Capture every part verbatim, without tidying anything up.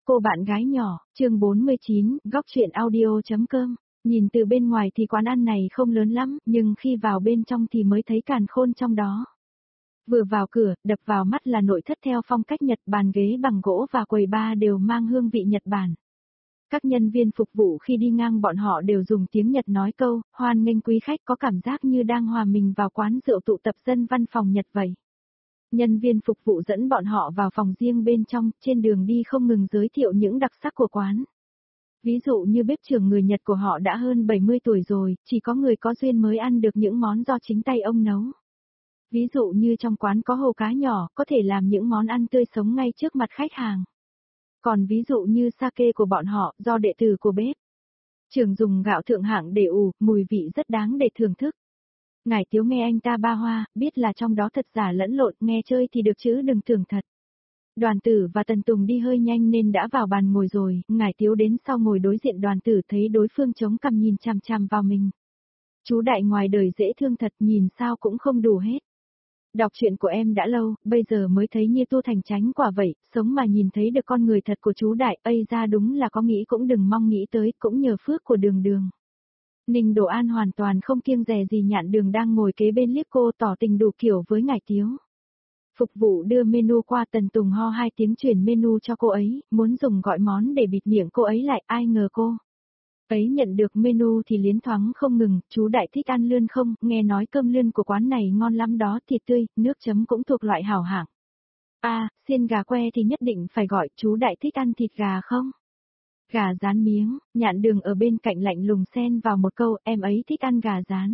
Cô bạn gái nhỏ, chương bốn mươi chín, góc truyện audio.com. Nhìn từ bên ngoài thì quán ăn này không lớn lắm, nhưng khi vào bên trong thì mới thấy càn khôn trong đó. Vừa vào cửa, đập vào mắt là nội thất theo phong cách Nhật, bàn ghế bằng gỗ và quầy bar đều mang hương vị Nhật Bản. Các nhân viên phục vụ khi đi ngang bọn họ đều dùng tiếng Nhật nói câu, hoan nghênh quý khách, có cảm giác như đang hòa mình vào quán rượu tụ tập dân văn phòng Nhật vậy. Nhân viên phục vụ dẫn bọn họ vào phòng riêng bên trong, trên đường đi không ngừng giới thiệu những đặc sắc của quán. Ví dụ như bếp trưởng người Nhật của họ đã hơn bảy mươi tuổi rồi, chỉ có người có duyên mới ăn được những món do chính tay ông nấu. Ví dụ như trong quán có hồ cá nhỏ, có thể làm những món ăn tươi sống ngay trước mặt khách hàng. Còn ví dụ như sake của bọn họ, do đệ tử của bếp trưởng dùng gạo thượng hạng để ủ, mùi vị rất đáng để thưởng thức. Ngải Tiếu nghe anh ta ba hoa, biết là trong đó thật giả lẫn lộn, nghe chơi thì được chứ đừng tưởng thật. Đoàn Tử và Tần Tùng đi hơi nhanh nên đã vào bàn ngồi rồi, Ngải Tiếu đến sau ngồi đối diện Đoàn Tử, thấy đối phương chống cằm nhìn chằm chằm vào mình. Chú Đại ngoài đời dễ thương thật, nhìn sao cũng không đủ hết. Đọc truyện của em đã lâu, bây giờ mới thấy như tu thành chánh quả vậy, sống mà nhìn thấy được con người thật của chú Đại, ây ra đúng là có nghĩ cũng đừng mong nghĩ tới, cũng nhờ phước của Đường Đường. Ninh Đồ An hoàn toàn không kiêng dè gì Nhạn Đường đang ngồi kế bên liếc cô, tỏ tình đủ kiểu với Ngải Tiếu. Phục vụ đưa menu qua, Tần Tùng ho hai tiếng chuyển menu cho cô ấy, muốn dùng gọi món để bịt miệng cô ấy lại, ai ngờ cô ấy nhận được menu thì liến thoáng không ngừng, chú Đại thích ăn lươn không, nghe nói cơm lươn của quán này ngon lắm đó, thịt tươi, nước chấm cũng thuộc loại hảo hạng. À, xiên gà que thì nhất định phải gọi, chú Đại thích ăn thịt gà không? Gà rán miếng, Nhạn Đường ở bên cạnh lạnh lùng xen vào một câu, em ấy thích ăn gà rán.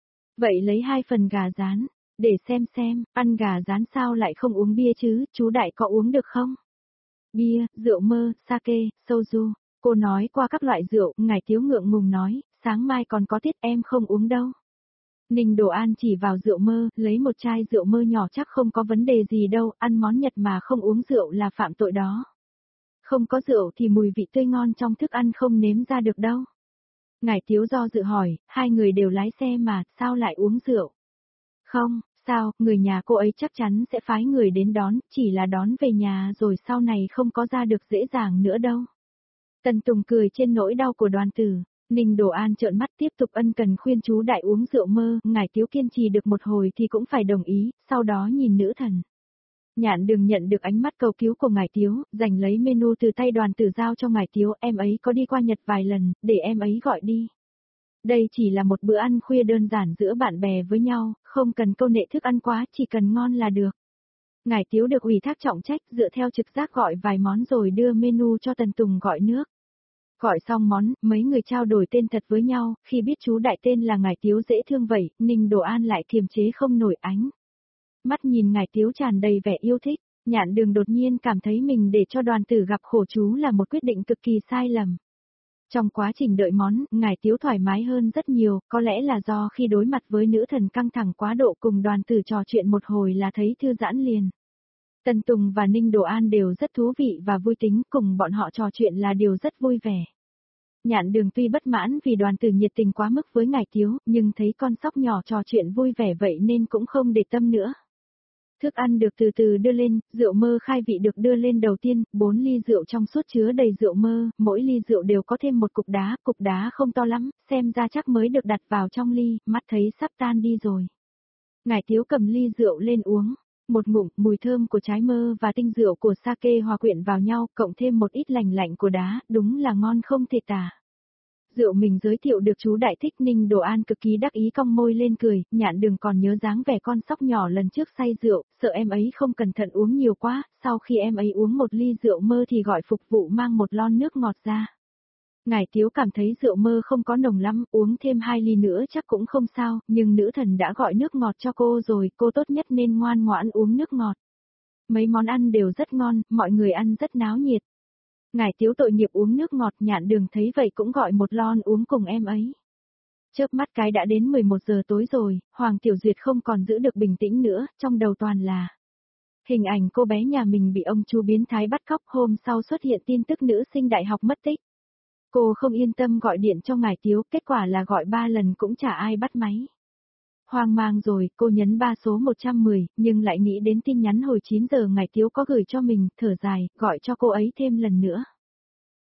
Vậy lấy hai phần gà rán, để xem xem, ăn gà rán sao lại không uống bia chứ, chú Đại có uống được không? Bia, rượu mơ, sake, soju. Cô nói qua các loại rượu, Ngải Tiếu ngượng ngùng nói, sáng mai còn có tiết em không uống đâu. Ninh Đồ An chỉ vào rượu mơ, lấy một chai rượu mơ nhỏ, chắc không có vấn đề gì đâu, ăn món Nhật mà không uống rượu là phạm tội đó. Không có rượu thì mùi vị tươi ngon trong thức ăn không nếm ra được đâu. Ngải Tiếu do dự hỏi, hai người đều lái xe mà, sao lại uống rượu? Không, sao, người nhà cô ấy chắc chắn sẽ phái người đến đón, chỉ là đón về nhà rồi sau này không có ra được dễ dàng nữa đâu. Tần Tùng cười trên nỗi đau của Đoàn Tử. Ninh Đồ An trợn mắt tiếp tục ân cần khuyên chú Đại uống rượu mơ, Ngải Tiếu kiên trì được một hồi thì cũng phải đồng ý, sau đó nhìn nữ thần. Nhạn Đường nhận được ánh mắt cầu cứu của Ngải Tiếu, giành lấy menu từ tay Đoàn Tử giao cho Ngải Tiếu, em ấy có đi qua Nhật vài lần, để em ấy gọi đi. Đây chỉ là một bữa ăn khuya đơn giản giữa bạn bè với nhau, không cần câu nệ thức ăn quá, chỉ cần ngon là được. Ngải Tiếu được ủy thác trọng trách, dựa theo trực giác gọi vài món rồi đưa menu cho Tần Tùng gọi nước. Gọi xong món, mấy người trao đổi tên thật với nhau, khi biết chú Đại tên là Ngải Tiếu dễ thương vậy, Ninh Đồ An lại kiềm chế không nổi ánh mắt nhìn Ngải Tiếu tràn đầy vẻ yêu thích. Nhạn Đường đột nhiên cảm thấy mình để cho Đoàn Tử gặp khổ chú là một quyết định cực kỳ sai lầm. Trong quá trình đợi món, Ngải Tiếu thoải mái hơn rất nhiều, có lẽ là do khi đối mặt với nữ thần căng thẳng quá độ cùng Đoàn Tử trò chuyện một hồi là thấy thư giãn liền. Tần Tùng và Ninh Đồ An đều rất thú vị và vui tính, cùng bọn họ trò chuyện là điều rất vui vẻ. Nhạn Đường tuy bất mãn vì Đoàn Tử nhiệt tình quá mức với Ngải Tiếu, nhưng thấy con sóc nhỏ trò chuyện vui vẻ vậy nên cũng không để tâm nữa. Thức ăn được từ từ đưa lên, rượu mơ khai vị được đưa lên đầu tiên, bốn ly rượu trong suốt chứa đầy rượu mơ, mỗi ly rượu đều có thêm một cục đá, cục đá không to lắm, xem ra chắc mới được đặt vào trong ly, mắt thấy sắp tan đi rồi. Ngải Tiếu cầm ly rượu lên uống, một ngụm, mùi thơm của trái mơ và tinh rượu của sake hòa quyện vào nhau, cộng thêm một ít lành lạnh của đá, đúng là ngon không thể tả. Rượu mình giới thiệu được chú Đại thích, Ninh Đồ An cực kỳ đắc ý cong môi lên cười, Nhạn Đường còn nhớ dáng vẻ con sóc nhỏ lần trước say rượu, sợ em ấy không cẩn thận uống nhiều quá, sau khi em ấy uống một ly rượu mơ thì gọi phục vụ mang một lon nước ngọt ra. Ngải Tiếu cảm thấy rượu mơ không có nồng lắm, uống thêm hai ly nữa chắc cũng không sao, nhưng nữ thần đã gọi nước ngọt cho cô rồi, cô tốt nhất nên ngoan ngoãn uống nước ngọt. Mấy món ăn đều rất ngon, mọi người ăn rất náo nhiệt. Ngải Tiếu tội nghiệp uống nước ngọt, Nhạn Đường thấy vậy cũng gọi một lon uống cùng em ấy. Chớp mắt cái đã đến mười một giờ tối rồi, Hoàng Tiểu Duyệt không còn giữ được bình tĩnh nữa, trong đầu toàn là hình ảnh cô bé nhà mình bị ông chú biến thái bắt cóc, hôm sau xuất hiện tin tức nữ sinh đại học mất tích. Cô không yên tâm gọi điện cho Ngải Tiếu, kết quả là gọi ba lần cũng chả ai bắt máy. Hoang mang rồi, cô nhấn ba số một trăm mười, nhưng lại nghĩ đến tin nhắn hồi chín giờ Ngải Tiếu có gửi cho mình, thở dài, gọi cho cô ấy thêm lần nữa.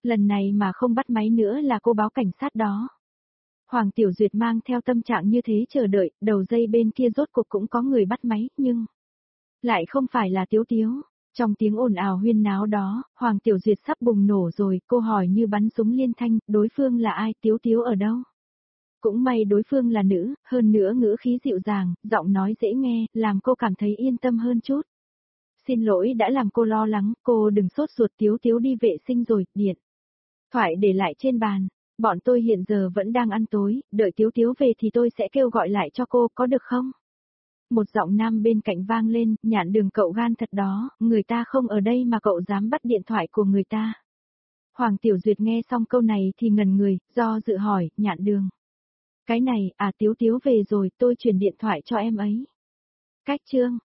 Lần này mà không bắt máy nữa là cô báo cảnh sát đó. Hoàng Tiểu Duyệt mang theo tâm trạng như thế chờ đợi, đầu dây bên kia rốt cuộc cũng có người bắt máy, nhưng lại không phải là Tiếu Tiếu. Trong tiếng ồn ào huyên náo đó, Hoàng Tiểu Duyệt sắp bùng nổ rồi, cô hỏi như bắn súng liên thanh, đối phương là ai, Tiếu Tiếu ở đâu? Cũng may đối phương là nữ, hơn nữa ngữ khí dịu dàng, giọng nói dễ nghe, làm cô cảm thấy yên tâm hơn chút. Xin lỗi đã làm cô lo lắng, cô đừng sốt ruột, Tiếu Tiếu đi vệ sinh rồi, điện thoại để lại trên bàn. Bọn tôi hiện giờ vẫn đang ăn tối, đợi Tiếu Tiếu về thì tôi sẽ kêu gọi lại cho cô, có được không? Một giọng nam bên cạnh vang lên, Nhạn Đường cậu gan thật đó, người ta không ở đây mà cậu dám bắt điện thoại của người ta. Hoàng Tiểu Duyệt nghe xong câu này thì ngần người, do dự hỏi, Nhạn Đường. Cái này, à Tiếu Tiếu về rồi, tôi chuyển điện thoại cho em ấy. Cách chương.